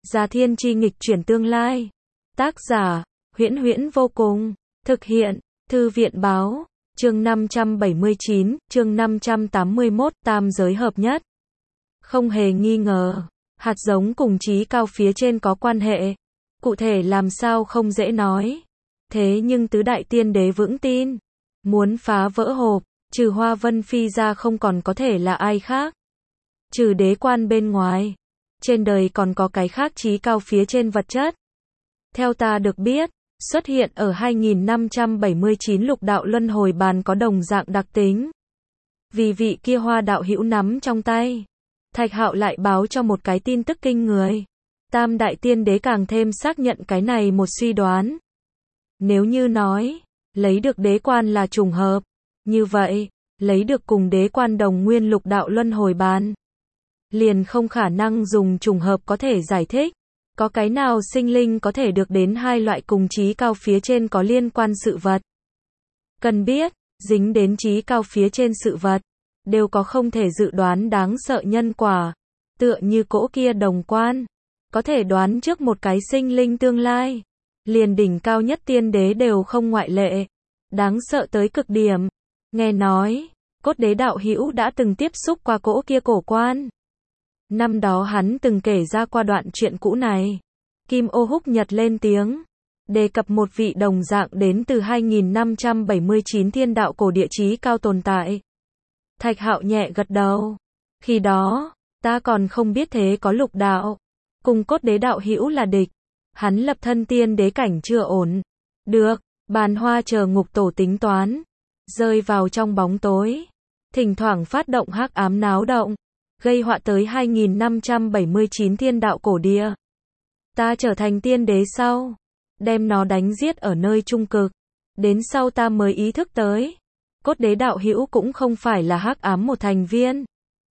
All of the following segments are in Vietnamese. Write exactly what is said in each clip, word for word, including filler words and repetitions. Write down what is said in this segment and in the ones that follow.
Già thiên chi nghịch chuyển tương lai. Tác giả, Huyễn Huyễn vô cùng. Thực hiện, Thư viện báo. Chương năm trăm bảy mươi chín, chương năm trăm tám mươi mốt, tam giới hợp nhất. Không hề nghi ngờ, hạt giống cùng trí cao phía trên có quan hệ. Cụ thể làm sao không dễ nói. Thế nhưng tứ đại tiên đế vững tin, muốn phá vỡ hộp, trừ Hoa Vân Phi ra không còn có thể là ai khác. Trừ đế quan bên ngoài, trên đời còn có cái khác trí cao phía trên vật chất. Theo ta được biết, xuất hiện ở hai nghìn năm trăm bảy mươi chín lục đạo luân hồi bàn có đồng dạng đặc tính. Vì vị kia Hoa đạo hữu nắm trong tay, Thạch Hạo lại báo cho một cái tin tức kinh người. Tam đại tiên đế càng thêm xác nhận cái này một suy đoán. Nếu như nói, lấy được đế quan là trùng hợp, như vậy, lấy được cùng đế quan đồng nguyên lục đạo luân hồi bàn, liền không khả năng dùng trùng hợp có thể giải thích. Có cái nào sinh linh có thể được đến hai loại cùng trí cao phía trên có liên quan sự vật? Cần biết, dính đến trí cao phía trên sự vật, đều có không thể dự đoán đáng sợ nhân quả. Tựa như cỗ kia đồng quan, có thể đoán trước một cái sinh linh tương lai. Liền đỉnh cao nhất tiên đế đều không ngoại lệ. Đáng sợ tới cực điểm. Nghe nói, cốt đế đạo hữu đã từng tiếp xúc qua cỗ kia cổ quan. Năm đó hắn từng kể ra qua đoạn chuyện cũ này. Kim Ô Húc Nhật lên tiếng, đề cập một vị đồng dạng đến từ hai nghìn năm trăm bảy mươi chín thiên đạo cổ địa chí cao tồn tại. Thạch Hạo nhẹ gật đầu. Khi đó, ta còn không biết thế có lục đạo, cùng cốt đế đạo hữu là địch. Hắn lập thân tiên đế cảnh chưa ổn. Được, Bàn Hoa chờ ngục tổ tính toán, rơi vào trong bóng tối, thỉnh thoảng phát động hắc ám náo động, gây họa tới hai nghìn năm trăm bảy mươi chín thiên đạo cổ địa. Ta trở thành tiên đế sau, đem nó đánh giết ở nơi trung cực. Đến sau ta mới ý thức tới, cốt đế đạo hữu cũng không phải là hắc ám một thành viên.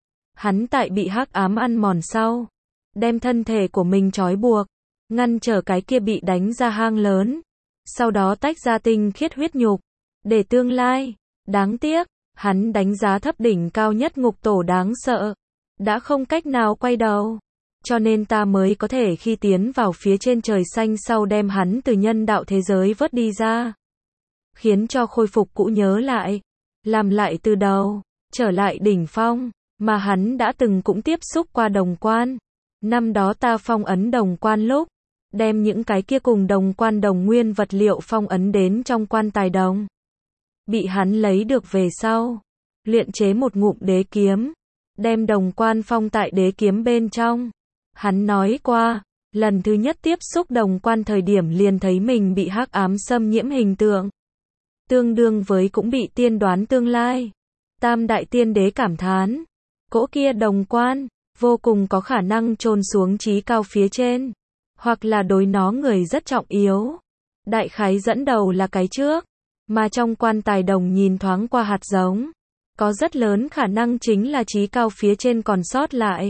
Hắn tại bị hắc ám ăn mòn sau, đem thân thể của mình trói buộc, ngăn trở cái kia bị đánh ra hang lớn, sau đó tách ra tinh khiết huyết nhục, để tương lai. Đáng tiếc, hắn đánh giá thấp đỉnh cao nhất ngục tổ đáng sợ, đã không cách nào quay đầu. Cho nên ta mới có thể khi tiến vào phía trên trời xanh sau đem hắn từ nhân đạo thế giới vớt đi ra. Khiến cho khôi phục cũ nhớ lại, làm lại từ đầu, trở lại đỉnh phong, mà hắn đã từng cũng tiếp xúc qua đồng quan. Năm đó ta phong ấn đồng quan lúc, đem những cái kia cùng đồng quan đồng nguyên vật liệu phong ấn đến trong quan tài đồng. Bị hắn lấy được về sau, luyện chế một ngụm đế kiếm, đem đồng quan phong tại đế kiếm bên trong. Hắn nói qua, lần thứ nhất tiếp xúc đồng quan thời điểm liền thấy mình bị hắc ám xâm nhiễm hình tượng. Tương đương với cũng bị tiên đoán tương lai. Tam đại tiên đế cảm thán, cỗ kia đồng quan, vô cùng có khả năng chôn xuống trí cao phía trên, hoặc là đối nó người rất trọng yếu. Đại khái dẫn đầu là cái trước, mà trong quan tài đồng nhìn thoáng qua hạt giống, có rất lớn khả năng chính là trí cao phía trên còn sót lại.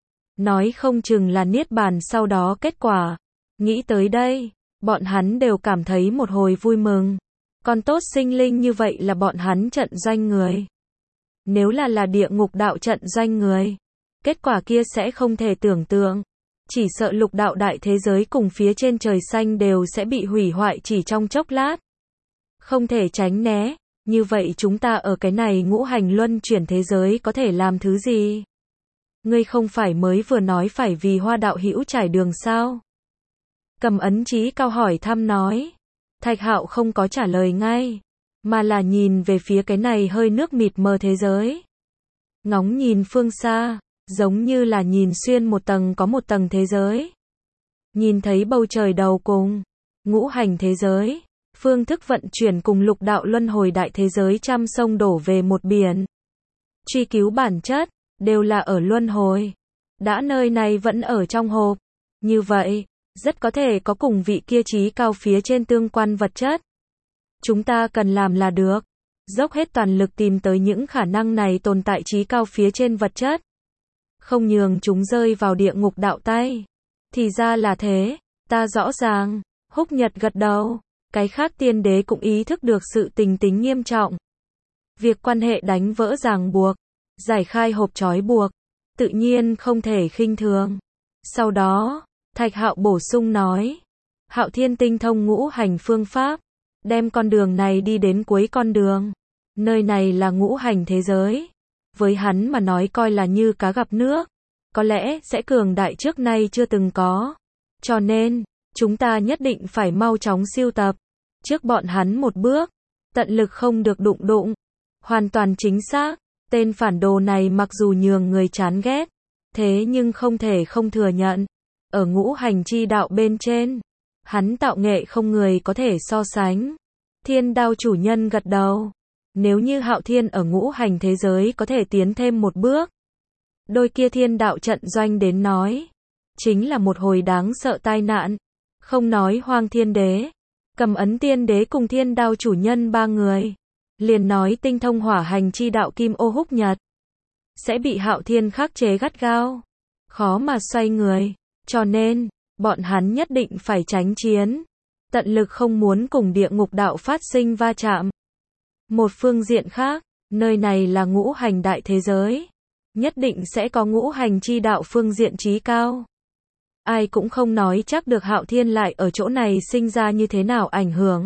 Nói không chừng là niết bàn sau đó kết quả. Nghĩ tới đây, bọn hắn đều cảm thấy một hồi vui mừng. Còn tốt sinh linh như vậy là bọn hắn trận doanh người. Nếu là là địa ngục đạo trận doanh người, kết quả kia sẽ không thể tưởng tượng. Chỉ sợ lục đạo đại thế giới cùng phía trên trời xanh đều sẽ bị hủy hoại chỉ trong chốc lát. Không thể tránh né. Như vậy chúng ta ở cái này ngũ hành luân chuyển thế giới có thể làm thứ gì? Ngươi không phải mới vừa nói phải vì Hoa đạo hữu trải đường sao? Cầm ấn chí cao hỏi thăm nói. Thạch Hạo không có trả lời ngay, mà là nhìn về phía cái này hơi nước mịt mờ thế giới. Ngóng nhìn phương xa, giống như là nhìn xuyên một tầng có một tầng thế giới. Nhìn thấy bầu trời đầu cùng, ngũ hành thế giới, phương thức vận chuyển cùng lục đạo luân hồi đại thế giới trăm sông đổ về một biển. Truy cứu bản chất, đều là ở luân hồi. Đã nơi này vẫn ở trong hộp. Như vậy, rất có thể có cùng vị kia trí cao phía trên tương quan vật chất. Chúng ta cần làm là được, dốc hết toàn lực tìm tới những khả năng này tồn tại trí cao phía trên vật chất. Không nhường chúng rơi vào địa ngục đạo tay. Thì ra là thế, ta rõ ràng. Húc Nhật gật đầu. Cái khác tiên đế cũng ý thức được sự tình tính nghiêm trọng. Việc quan hệ đánh vỡ ràng buộc, giải khai hộp trói buộc, tự nhiên không thể khinh thường. Sau đó, Thạch Hạo bổ sung nói. Hạo Thiên tinh thông ngũ hành phương pháp, đem con đường này đi đến cuối con đường. Nơi này là ngũ hành thế giới. Với hắn mà nói coi là như cá gặp nước. Có lẽ sẽ cường đại trước nay chưa từng có. Cho nên, chúng ta nhất định phải mau chóng siêu tập. Trước bọn hắn một bước. Tận lực không được đụng đụng. Hoàn toàn chính xác. Tên phản đồ này mặc dù nhường người chán ghét. Thế nhưng không thể không thừa nhận. Ở ngũ hành chi đạo bên trên. Hắn tạo nghệ không người có thể so sánh. Thiên đao chủ nhân gật đầu. Nếu như Hạo Thiên ở ngũ hành thế giới có thể tiến thêm một bước. Đôi kia thiên đạo trận doanh đến nói. Chính là một hồi đáng sợ tai nạn. Không nói Hoang Thiên Đế. Cầm Ấn Tiên Đế cùng thiên đao chủ nhân ba người. Liền nói tinh thông hỏa hành chi đạo Kim Ô Húc Nhật. Sẽ bị Hạo Thiên khắc chế gắt gao. Khó mà xoay người. Cho nên, bọn hắn nhất định phải tránh chiến. Tận lực không muốn cùng địa ngục đạo phát sinh va chạm. Một phương diện khác, nơi này là ngũ hành đại thế giới. Nhất định sẽ có ngũ hành chi đạo phương diện trí cao. Ai cũng không nói chắc được Hạo Thiên lại ở chỗ này sinh ra như thế nào ảnh hưởng.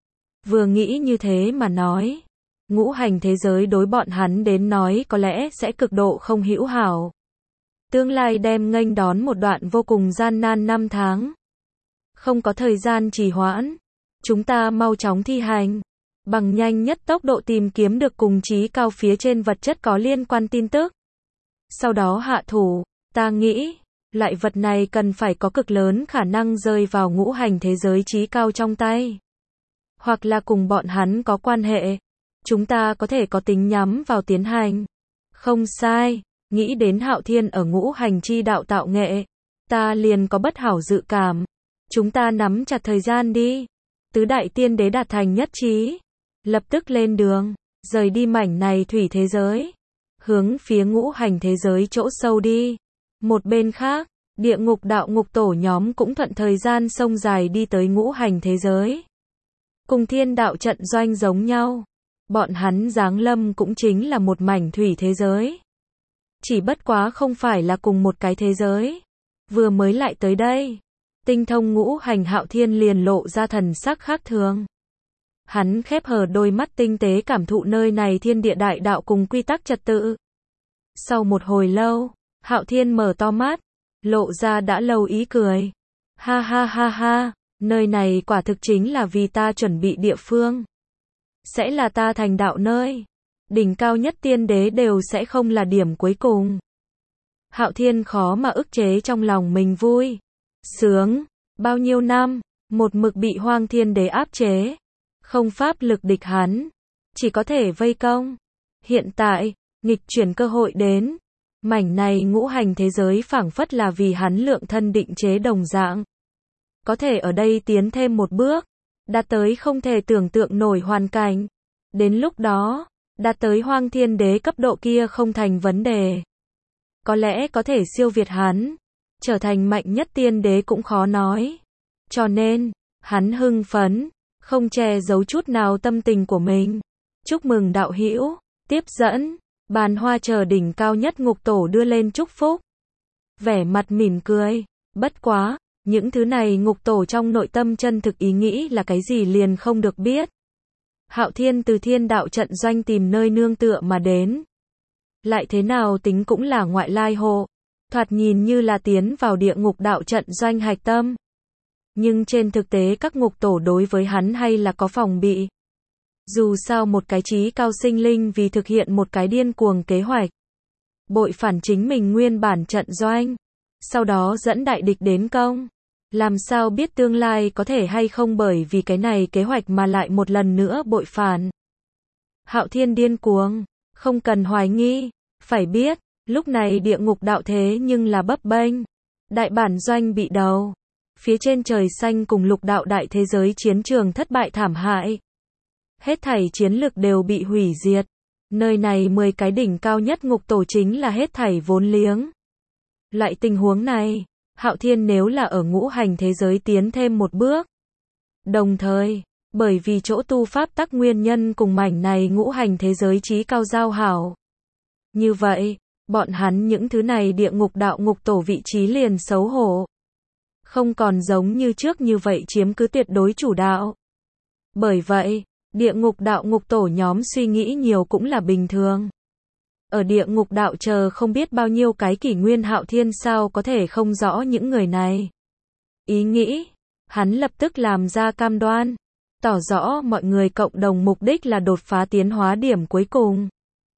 Vừa nghĩ như thế mà nói. Ngũ hành thế giới đối bọn hắn đến nói có lẽ sẽ cực độ không hữu hảo. Tương lai đem nghênh đón một đoạn vô cùng gian nan năm tháng. Không có thời gian trì hoãn. Chúng ta mau chóng thi hành. Bằng nhanh nhất tốc độ tìm kiếm được cùng trí cao phía trên vật chất có liên quan tin tức. Sau đó hạ thủ, ta nghĩ, loại vật này cần phải có cực lớn khả năng rơi vào ngũ hành thế giới trí cao trong tay. Hoặc là cùng bọn hắn có quan hệ. Chúng ta có thể có tính nhắm vào tiến hành. Không sai, nghĩ đến Hạo Thiên ở ngũ hành chi đạo tạo nghệ. Ta liền có bất hảo dự cảm. Chúng ta nắm chặt thời gian đi. Tứ đại tiên đế đạt thành nhất trí. Lập tức lên đường, rời đi mảnh này thủy thế giới. Hướng phía ngũ hành thế giới chỗ sâu đi. Một bên khác, địa ngục đạo ngục tổ nhóm cũng thuận thời gian sông dài đi tới ngũ hành thế giới. Cùng thiên đạo trận doanh giống nhau. Bọn hắn giáng lâm cũng chính là một mảnh thủy thế giới. Chỉ bất quá không phải là cùng một cái thế giới. Vừa mới lại tới đây. Tinh thông ngũ hành Hạo Thiên liền lộ ra thần sắc khác thường. Hắn khép hờ đôi mắt tinh tế cảm thụ nơi này thiên địa đại đạo cùng quy tắc trật tự. Sau một hồi lâu, Hạo Thiên mở to mắt, lộ ra đã lâu ý cười. Ha ha ha ha, nơi này quả thực chính là vì ta chuẩn bị địa phương. Sẽ là ta thành đạo nơi. Đỉnh cao nhất tiên đế đều sẽ không là điểm cuối cùng. Hạo Thiên khó mà ức chế trong lòng mình vui. Sướng, bao nhiêu năm, một mực bị Hoang Thiên Đế áp chế. Không pháp lực địch hắn. Chỉ có thể vây công. Hiện tại, nghịch chuyển cơ hội đến. Mảnh này ngũ hành thế giới phảng phất là vì hắn lượng thân định chế đồng dạng. Có thể ở đây tiến thêm một bước. Đạt tới không thể tưởng tượng nổi hoàn cảnh. Đến lúc đó, đạt tới Hoang Thiên Đế cấp độ kia không thành vấn đề. Có lẽ có thể siêu việt hắn. Trở thành mạnh nhất tiên đế cũng khó nói. Cho nên, hắn hưng phấn. Không che giấu chút nào tâm tình của mình. Chúc mừng đạo hữu, tiếp dẫn, bàn hoa chờ đỉnh cao nhất ngục tổ đưa lên chúc phúc. Vẻ mặt mỉm cười, bất quá, những thứ này ngục tổ trong nội tâm chân thực ý nghĩ là cái gì liền không được biết. Hạo Thiên từ thiên đạo trận doanh tìm nơi nương tựa mà đến. Lại thế nào tính cũng là ngoại lai hộ, thoạt nhìn như là tiến vào địa ngục đạo trận doanh hạch tâm. Nhưng trên thực tế các ngục tổ đối với hắn hay là có phòng bị. Dù sao một cái trí cao sinh linh vì thực hiện một cái điên cuồng kế hoạch. Bội phản chính mình nguyên bản trận doanh. Sau đó dẫn đại địch đến công. Làm sao biết tương lai có thể hay không bởi vì cái này kế hoạch mà lại một lần nữa bội phản. Hạo Thiên điên cuồng. Không cần hoài nghi. Phải biết, lúc này địa ngục đạo thế nhưng là bấp bênh. Đại bản doanh bị đầu. Phía trên trời xanh cùng lục đạo đại thế giới chiến trường thất bại thảm hại. Hết thảy chiến lực đều bị hủy diệt. Nơi này mười cái đỉnh cao nhất ngục tổ chính là hết thảy vốn liếng. Loại tình huống này, Hạo Thiên nếu là ở ngũ hành thế giới tiến thêm một bước. Đồng thời, bởi vì chỗ tu pháp tắc nguyên nhân cùng mảnh này ngũ hành thế giới trí cao giao hảo. Như vậy, bọn hắn những thứ này địa ngục đạo ngục tổ vị trí liền xấu hổ. không còn giống như trước như vậy chiếm cứ tuyệt đối chủ đạo. Bởi vậy, địa ngục đạo ngục tổ nhóm suy nghĩ nhiều cũng là bình thường. Ở địa ngục đạo chờ không biết bao nhiêu cái kỷ nguyên Hạo Thiên sao có thể không rõ những người này. Ý nghĩ, hắn lập tức làm ra cam đoan, tỏ rõ mọi người cộng đồng mục đích là đột phá tiến hóa điểm cuối cùng.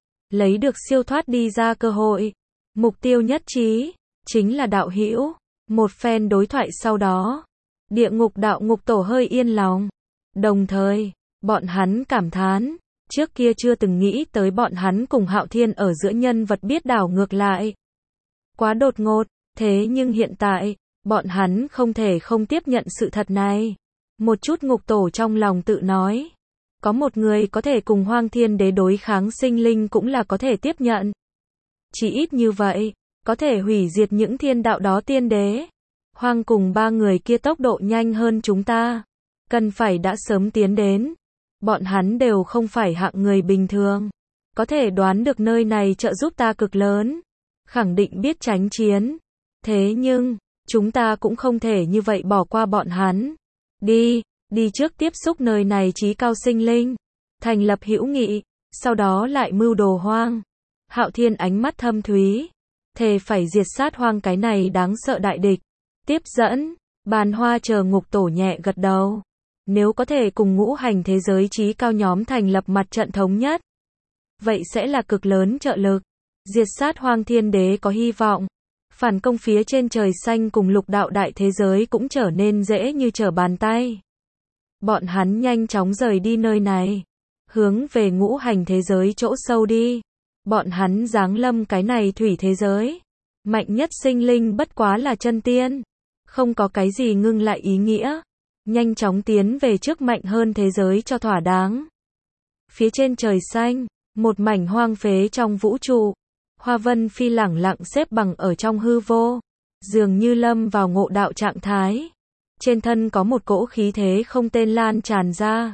Lấy được siêu thoát đi ra cơ hội. Mục tiêu nhất trí, chính là đạo hữu. Một phen đối thoại sau đó, địa ngục đạo ngục tổ hơi yên lòng. Đồng thời, bọn hắn cảm thán, trước kia chưa từng nghĩ tới bọn hắn cùng Hạo Thiên ở giữa nhân vật biết đảo ngược lại. Quá đột ngột, thế nhưng hiện tại, bọn hắn không thể không tiếp nhận sự thật này. Một chút ngục tổ trong lòng tự nói, có một người có thể cùng Hoang Thiên Đế đối kháng sinh linh cũng là có thể tiếp nhận. Chỉ ít như vậy, có thể hủy diệt những thiên đạo đó tiên đế. Hoang cùng ba người kia tốc độ nhanh hơn chúng ta, cần phải đã sớm tiến đến. Bọn hắn đều không phải hạng người bình thường, có thể đoán được nơi này trợ giúp ta cực lớn, khẳng định biết tránh chiến. Thế nhưng, chúng ta cũng không thể như vậy bỏ qua bọn hắn. Đi, đi trước tiếp xúc nơi này chí cao sinh linh, thành lập hữu nghị, sau đó lại mưu đồ Hoang. Hạo Thiên ánh mắt thâm thúy, thề phải diệt sát Hoang cái này đáng sợ đại địch. Tiếp dẫn, Bàn Hoa chờ ngục tổ nhẹ gật đầu. Nếu có thể cùng ngũ hành thế giới chí cao nhóm thành lập mặt trận thống nhất, vậy sẽ là cực lớn trợ lực. Diệt sát Hoang Thiên Đế có hy vọng. Phản công phía trên trời xanh cùng lục đạo đại thế giới cũng trở nên dễ như trở bàn tay. Bọn hắn nhanh chóng rời đi nơi này, hướng về ngũ hành thế giới chỗ sâu đi. Bọn hắn giáng lâm cái này thủy thế giới. Mạnh nhất sinh linh bất quá là chân tiên. Không có cái gì ngưng lại ý nghĩa. Nhanh chóng tiến về trước mạnh hơn thế giới cho thỏa đáng. Phía trên trời xanh, một mảnh hoang phế trong vũ trụ. Hoa Vân Phi lẳng lặng xếp bằng ở trong hư vô. Dường như lâm vào ngộ đạo trạng thái. Trên thân có một cỗ khí thế không tên lan tràn ra.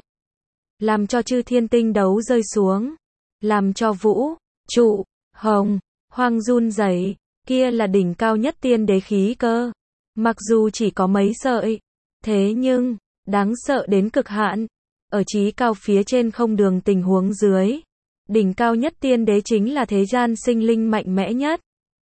Làm cho chư thiên tinh đấu rơi xuống. Làm cho vũ, trụ, hồng, hoang run rẩy. Kia là đỉnh cao nhất tiên đế khí cơ. Mặc dù chỉ có mấy sợi. Thế nhưng, đáng sợ đến cực hạn. Ở chí cao phía trên không đường tình huống dưới. Đỉnh cao nhất tiên đế chính là thế gian sinh linh mạnh mẽ nhất.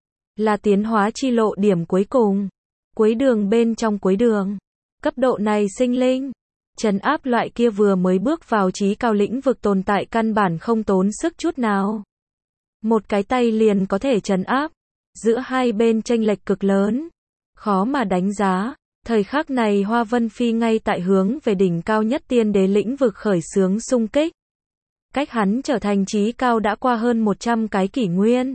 Là tiến hóa chi lộ điểm cuối cùng. Cuối đường bên trong cuối đường. Cấp độ này sinh linh. Trấn áp loại kia vừa mới bước vào chí cao lĩnh vực tồn tại căn bản không tốn sức chút nào. Một cái tay liền có thể trấn áp. Giữa hai bên chênh lệch cực lớn. Khó mà đánh giá. Thời khắc này Hoa Vân Phi ngay tại hướng về đỉnh cao nhất tiên đế lĩnh vực khởi xướng xung kích. Cách hắn trở thành chí cao đã qua hơn một trăm cái kỷ nguyên.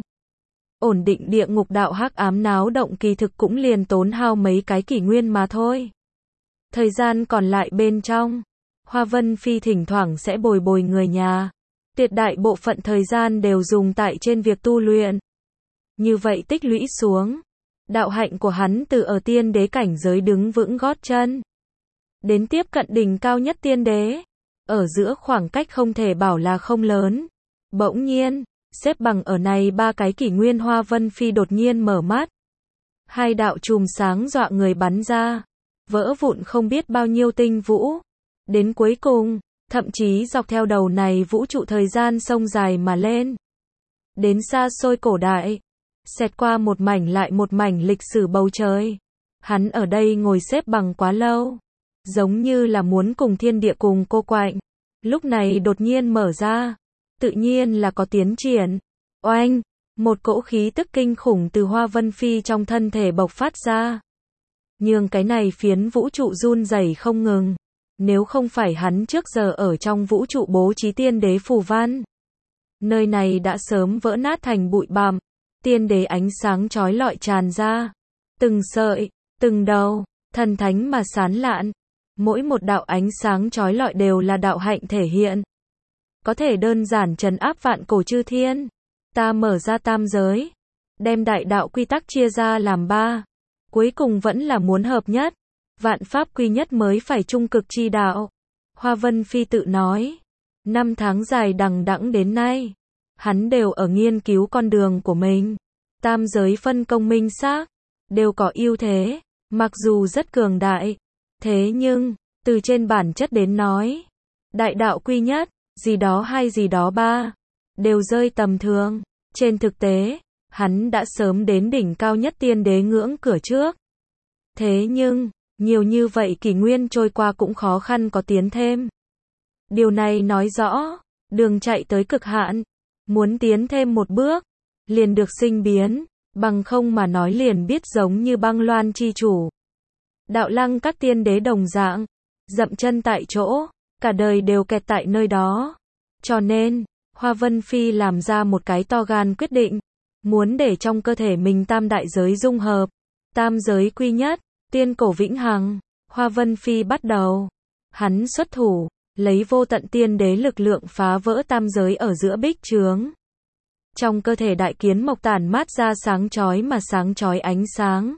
Ổn định địa ngục đạo hắc ám náo động kỳ thực cũng liền tốn hao mấy cái kỷ nguyên mà thôi. Thời gian còn lại bên trong, Hoa Vân Phi thỉnh thoảng sẽ bồi bồi người nhà. Tuyệt đại bộ phận thời gian đều dùng tại trên việc tu luyện. Như vậy tích lũy xuống, đạo hạnh của hắn từ ở tiên đế cảnh giới đứng vững gót chân. Đến tiếp cận đỉnh cao nhất tiên đế. Ở giữa khoảng cách không thể bảo là không lớn. Bỗng nhiên, xếp bằng ở này ba cái kỷ nguyên Hoa Vân Phi đột nhiên mở mắt. Hai đạo chùm sáng dọa người bắn ra. Vỡ vụn không biết bao nhiêu tinh vũ. Đến cuối cùng, thậm chí dọc theo đầu này vũ trụ thời gian sông dài mà lên. Đến xa xôi cổ đại. Xẹt qua một mảnh lại một mảnh lịch sử bầu trời. Hắn ở đây ngồi xếp bằng quá lâu. Giống như là muốn cùng thiên địa cùng cô quạnh. Lúc này đột nhiên mở ra. Tự nhiên là có tiến triển. Oanh! Một cỗ khí tức kinh khủng từ Hoa Vân Phi trong thân thể bộc phát ra. Nhưng cái này phiến vũ trụ run rẩy không ngừng. Nếu không phải hắn trước giờ ở trong vũ trụ bố trí tiên đế phù văn. Nơi này đã sớm vỡ nát thành bụi bặm. Tiên đế ánh sáng chói lọi tràn ra. Từng sợi, từng đầu, thần thánh mà sán lạn. Mỗi một đạo ánh sáng chói lọi đều là đạo hạnh thể hiện. Có thể đơn giản trấn áp vạn cổ chư thiên. Ta mở ra tam giới. Đem đại đạo quy tắc chia ra làm ba. Cuối cùng vẫn là muốn hợp nhất. Vạn pháp quy nhất mới phải trung cực chi đạo. Hoa Vân Phi tự nói. Năm tháng dài đằng đẵng đến nay. Hắn đều ở nghiên cứu con đường của mình. Tam giới phân công minh xác. Đều có ưu thế. Mặc dù rất cường đại, thế nhưng, từ trên bản chất đến nói, đại đạo quy nhất, gì đó hay gì đó ba, đều rơi tầm thường. Trên thực tế, hắn đã sớm đến đỉnh cao nhất tiên đế ngưỡng cửa trước. Thế nhưng, nhiều như vậy kỷ nguyên trôi qua cũng khó khăn có tiến thêm. Điều này nói rõ, đường chạy tới cực hạn, muốn tiến thêm một bước, liền được sinh biến, bằng không mà nói liền biết giống như băng loan chi chủ. Đạo lăng các tiên đế đồng dạng, dậm chân tại chỗ, cả đời đều kẹt tại nơi đó. Cho nên, Hoa Vân Phi làm ra một cái to gan quyết định, muốn để trong cơ thể mình tam đại giới dung hợp, tam giới quy nhất, tiên cổ vĩnh hằng. Hoa Vân Phi bắt đầu, hắn xuất thủ, lấy vô tận tiên đế lực lượng phá vỡ tam giới ở giữa bích chướng. Trong cơ thể đại kiến mộc tản mát ra sáng chói mà sáng chói ánh sáng.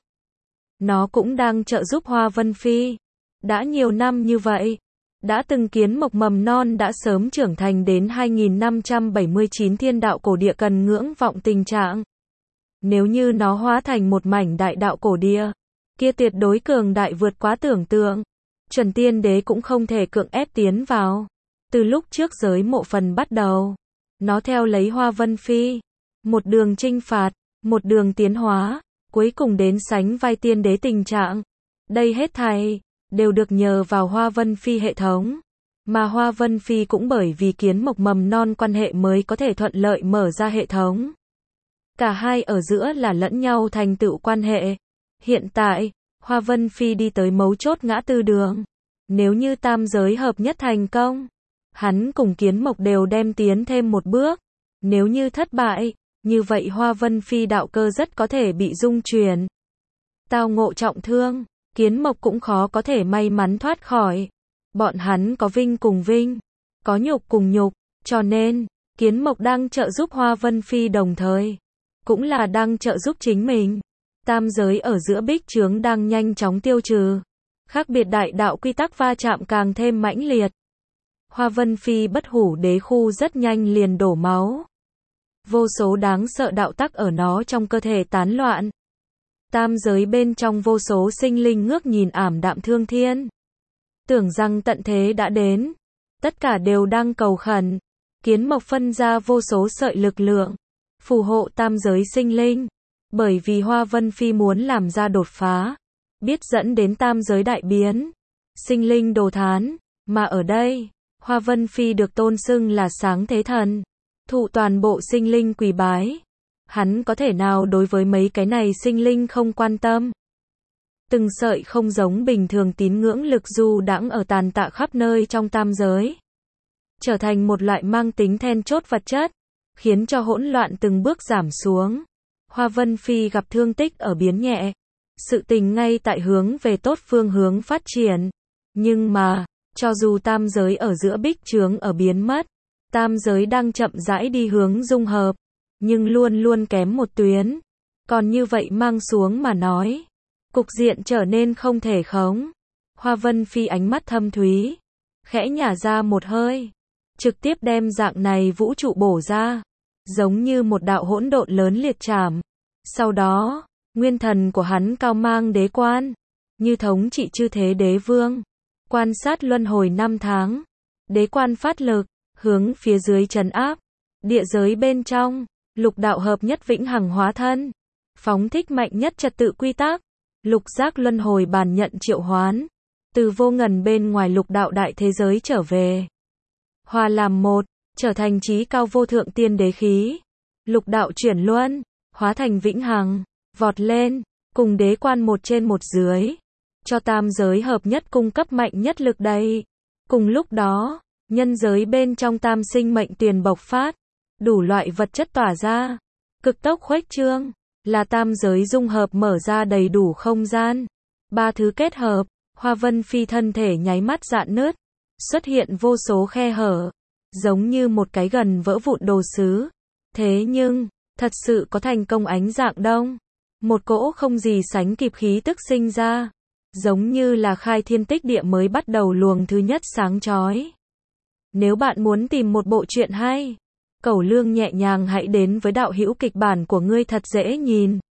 Nó cũng đang trợ giúp Hoa Vân Phi. Đã nhiều năm như vậy, đã từng kiến mộc mầm non đã sớm trưởng thành đến hai nghìn năm trăm bảy mươi chín thiên đạo cổ địa cần ngưỡng vọng tình trạng. Nếu như nó hóa thành một mảnh đại đạo cổ địa, kia tuyệt đối cường đại vượt quá tưởng tượng. Chuẩn tiên đế cũng không thể cưỡng ép tiến vào. Từ lúc trước giới mộ phần bắt đầu, nó theo lấy Hoa Vân Phi, một đường chinh phạt, một đường tiến hóa, cuối cùng đến sánh vai tiên đế tình trạng. Đây hết thảy đều được nhờ vào Hoa Vân Phi hệ thống, mà Hoa Vân Phi cũng bởi vì kiến mộc mầm non quan hệ mới có thể thuận lợi mở ra hệ thống. Cả hai ở giữa là lẫn nhau thành tựu quan hệ. Hiện tại, Hoa Vân Phi đi tới mấu chốt ngã tư đường. Nếu như tam giới hợp nhất thành công, hắn cùng kiến mộc đều đem tiến thêm một bước. Nếu như thất bại, như vậy Hoa Vân Phi đạo cơ rất có thể bị rung chuyển. Tao ngộ trọng thương, kiến mộc cũng khó có thể may mắn thoát khỏi. Bọn hắn có vinh cùng vinh, có nhục cùng nhục, cho nên, kiến mộc đang trợ giúp Hoa Vân Phi đồng thời, cũng là đang trợ giúp chính mình. Tam giới ở giữa bích chướng đang nhanh chóng tiêu trừ. Khác biệt đại đạo quy tắc va chạm càng thêm mãnh liệt. Hoa Vân Phi bất hủ đế khu rất nhanh liền đổ máu. Vô số đáng sợ đạo tắc ở nó trong cơ thể tán loạn. Tam giới bên trong vô số sinh linh ngước nhìn ảm đạm thương thiên. Tưởng rằng tận thế đã đến. Tất cả đều đang cầu khẩn. Kiến mộc phân ra vô số sợi lực lượng, phù hộ tam giới sinh linh. Bởi vì Hoa Vân Phi muốn làm ra đột phá, biết dẫn đến tam giới đại biến, sinh linh đồ thán, mà ở đây, Hoa Vân Phi được tôn xưng là sáng thế thần, thụ toàn bộ sinh linh quỳ bái. Hắn có thể nào đối với mấy cái này sinh linh không quan tâm? Từng sợi không giống bình thường tín ngưỡng lực du đãng ở tàn tạ khắp nơi trong tam giới, trở thành một loại mang tính then chốt vật chất, khiến cho hỗn loạn từng bước giảm xuống. Hoa Vân Phi gặp thương tích ở biến nhẹ, sự tình ngay tại hướng về tốt phương hướng phát triển. Nhưng mà, cho dù tam giới ở giữa bích chướng ở biến mất, tam giới đang chậm rãi đi hướng dung hợp, nhưng luôn luôn kém một tuyến. Còn như vậy mang xuống mà nói, cục diện trở nên không thể khống. Hoa Vân Phi ánh mắt thâm thúy, khẽ nhả ra một hơi, trực tiếp đem dạng này vũ trụ bổ ra, giống như một đạo hỗn độn lớn liệt chạm. Sau đó, nguyên thần của hắn cao mang đế quan, như thống trị chư thế đế vương, quan sát luân hồi năm tháng, đế quan phát lực, hướng phía dưới trấn áp, địa giới bên trong, lục đạo hợp nhất vĩnh hằng hóa thân, phóng thích mạnh nhất trật tự quy tắc, lục giác luân hồi bàn nhận triệu hoán, từ vô ngần bên ngoài lục đạo đại thế giới trở về, hòa làm một, trở thành chí cao vô thượng tiên đế khí, lục đạo chuyển luân, hóa thành vĩnh hằng, vọt lên, cùng đế quan một trên một dưới, cho tam giới hợp nhất cung cấp mạnh nhất lực đầy. Cùng lúc đó, nhân giới bên trong tam sinh mệnh tiền bộc phát, đủ loại vật chất tỏa ra, cực tốc khuếch trương, là tam giới dung hợp mở ra đầy đủ không gian. Ba thứ kết hợp, Hoa Vân Phi thân thể nháy mắt rạn nứt, xuất hiện vô số khe hở, giống như một cái gần vỡ vụn đồ sứ. Thế nhưng, thật sự có thành công ánh dạng đông, một cỗ không gì sánh kịp khí tức sinh ra, giống như là khai thiên tích địa mới bắt đầu luồng thứ nhất sáng chói. Nếu bạn muốn tìm một bộ truyện hay, cẩu lương nhẹ nhàng hãy đến với đạo hữu kịch bản của ngươi thật dễ nhìn.